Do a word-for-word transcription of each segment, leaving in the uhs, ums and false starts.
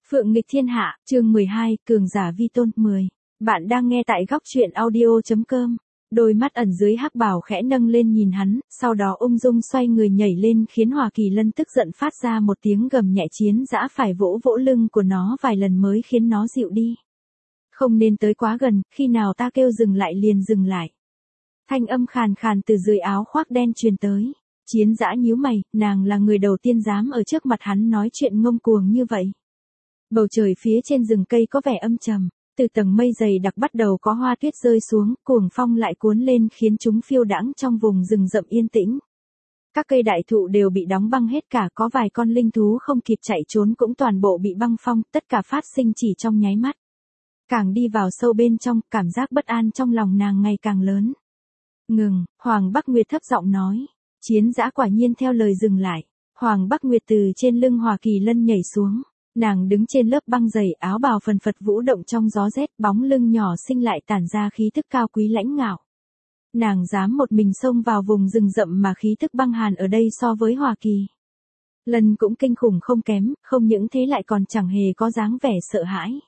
Phượng nghịch thiên hạ, chương mười hai, cường giả vi tôn, mười. Bạn đang nghe tại góc truyện audio.com. Đôi mắt ẩn dưới hắc bào khẽ nâng lên nhìn hắn, sau đó ung dung xoay người nhảy lên khiến Hoa Kỳ Lân tức giận phát ra một tiếng gầm nhẹ, chiến dã phải vỗ vỗ lưng của nó vài lần mới khiến nó dịu đi. Không nên tới quá gần, khi nào ta kêu dừng lại liền dừng lại. Thanh âm khàn khàn từ dưới áo khoác đen truyền tới. Chiến dã nhíu mày, nàng là người đầu tiên dám ở trước mặt hắn nói chuyện ngông cuồng như vậy. Bầu trời phía trên rừng cây có vẻ âm trầm, từ tầng mây dày đặc bắt đầu có hoa tuyết rơi xuống, cuồng phong lại cuốn lên khiến chúng phiêu đãng trong vùng rừng rậm yên tĩnh. Các cây đại thụ đều bị đóng băng hết cả, có vài con linh thú không kịp chạy trốn cũng toàn bộ bị băng phong, tất cả phát sinh chỉ trong nháy mắt. Càng đi vào sâu bên trong, cảm giác bất an trong lòng nàng ngày càng lớn. Ngừng, Hoàng Bắc Nguyệt thấp giọng nói. Chiến dã quả nhiên theo lời dừng lại. Hoàng Bắc Nguyệt từ trên lưng Hoa Kỳ Lân nhảy xuống. Nàng đứng trên lớp băng dày, áo bào phần phật vũ động trong gió rét, bóng lưng nhỏ xinh lại tản ra khí thức cao quý lãnh ngạo. Nàng dám một mình xông vào vùng rừng rậm mà khí thức băng hàn ở đây so với Hoa Kỳ Lân cũng kinh khủng không kém, không những thế lại còn chẳng hề có dáng vẻ sợ hãi.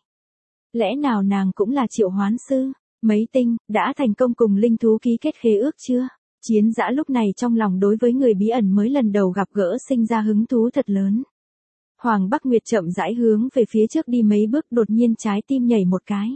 Lẽ nào nàng cũng là triệu hoán sư? Mấy tinh, đã thành công cùng linh thú ký kết khế ước chưa? Chiến dã lúc này trong lòng đối với người bí ẩn mới lần đầu gặp gỡ sinh ra hứng thú thật lớn. Hoàng Bắc Nguyệt chậm rãi hướng về phía trước đi mấy bước, đột nhiên trái tim nhảy một cái.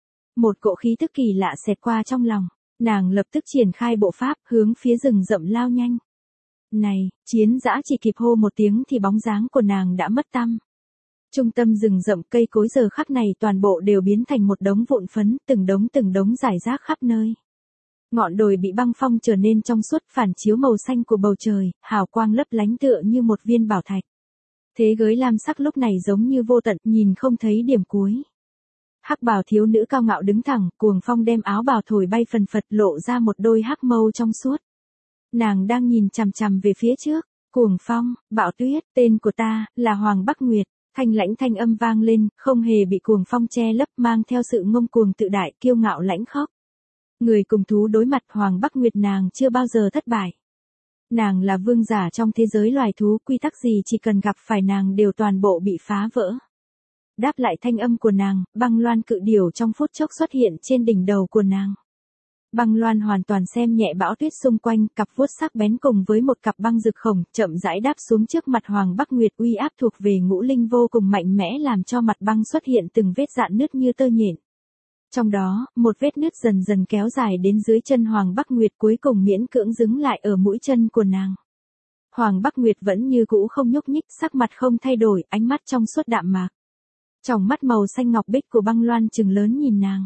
Một cỗ khí tức kỳ lạ xẹt qua trong lòng, nàng lập tức triển khai bộ pháp hướng phía rừng rậm lao nhanh. Này, chiến dã chỉ kịp hô một tiếng thì bóng dáng của nàng đã mất tăm. Trung tâm rừng rậm cây cối giờ khắc này toàn bộ đều biến thành một đống vụn phấn, từng đống từng đống rải rác khắp nơi. Ngọn đồi bị băng phong trở nên trong suốt, phản chiếu màu xanh của bầu trời, hào quang lấp lánh tựa như một viên bảo thạch. Thế giới lam sắc lúc này giống như vô tận, nhìn không thấy điểm cuối. Hắc bào thiếu nữ cao ngạo đứng thẳng, cuồng phong đem áo bào thổi bay phần phật, lộ ra một đôi hắc mâu trong suốt. Nàng đang nhìn chằm chằm về phía trước. Cuồng phong, bão tuyết, tên của ta là Hoàng Bắc Nguyệt. Thanh lãnh thanh âm vang lên, không hề bị cuồng phong che lấp, mang theo sự ngông cuồng tự đại, kiêu ngạo lãnh khốc. Người cùng thú đối mặt, Hoàng Bắc Nguyệt nàng chưa bao giờ thất bại. Nàng là vương giả trong thế giới loài thú, quy tắc gì chỉ cần gặp phải nàng đều toàn bộ bị phá vỡ. Đáp lại thanh âm của nàng, băng loan cự điểu trong phút chốc xuất hiện trên đỉnh đầu của nàng. Băng loan hoàn toàn xem nhẹ bão tuyết xung quanh, cặp vuốt sắc bén cùng với một cặp băng rực khổng chậm rãi đáp xuống trước mặt Hoàng Bắc Nguyệt, uy áp thuộc về ngũ linh vô cùng mạnh mẽ làm cho mặt băng xuất hiện từng vết rạn nứt như tơ nhện. Trong đó, một vết nứt dần dần kéo dài đến dưới chân Hoàng Bắc Nguyệt, cuối cùng miễn cưỡng dứng lại ở mũi chân của nàng. Hoàng Bắc Nguyệt vẫn như cũ không nhúc nhích, sắc mặt không thay đổi, ánh mắt trong suốt đạm mạc. Trong mắt màu xanh ngọc bích của băng loan trừng lớn nhìn nàng.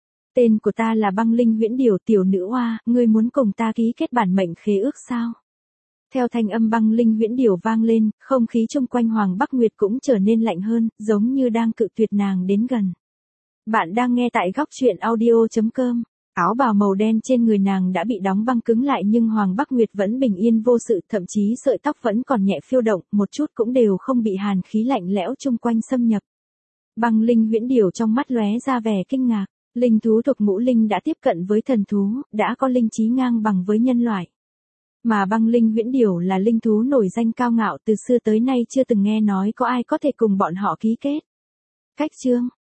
Tên của ta là Băng Linh Huyễn Điểu, tiểu nữ oa, ngươi muốn cùng ta ký kết bản mệnh khế ước sao? Theo thanh âm Băng Linh Huyễn Điểu vang lên, không khí chung quanh Hoàng Bắc Nguyệt cũng trở nên lạnh hơn, giống như đang cự tuyệt nàng đến gần. Bạn đang nghe tại góc truyện audio.com. Áo bào màu đen trên người nàng đã bị đóng băng cứng lại nhưng Hoàng Bắc Nguyệt vẫn bình yên vô sự, thậm chí sợi tóc vẫn còn nhẹ phiêu động, một chút cũng đều không bị hàn khí lạnh lẽo chung quanh xâm nhập. Băng Linh Huyễn Điểu trong mắt lóe ra vẻ kinh ngạc. Linh thú thuộc ngũ linh đã tiếp cận với thần thú, đã có linh trí ngang bằng với nhân loại. Mà Băng Linh Huyễn Điểu là linh thú nổi danh cao ngạo, từ xưa tới nay chưa từng nghe nói có ai có thể cùng bọn họ ký kết. Cách chương,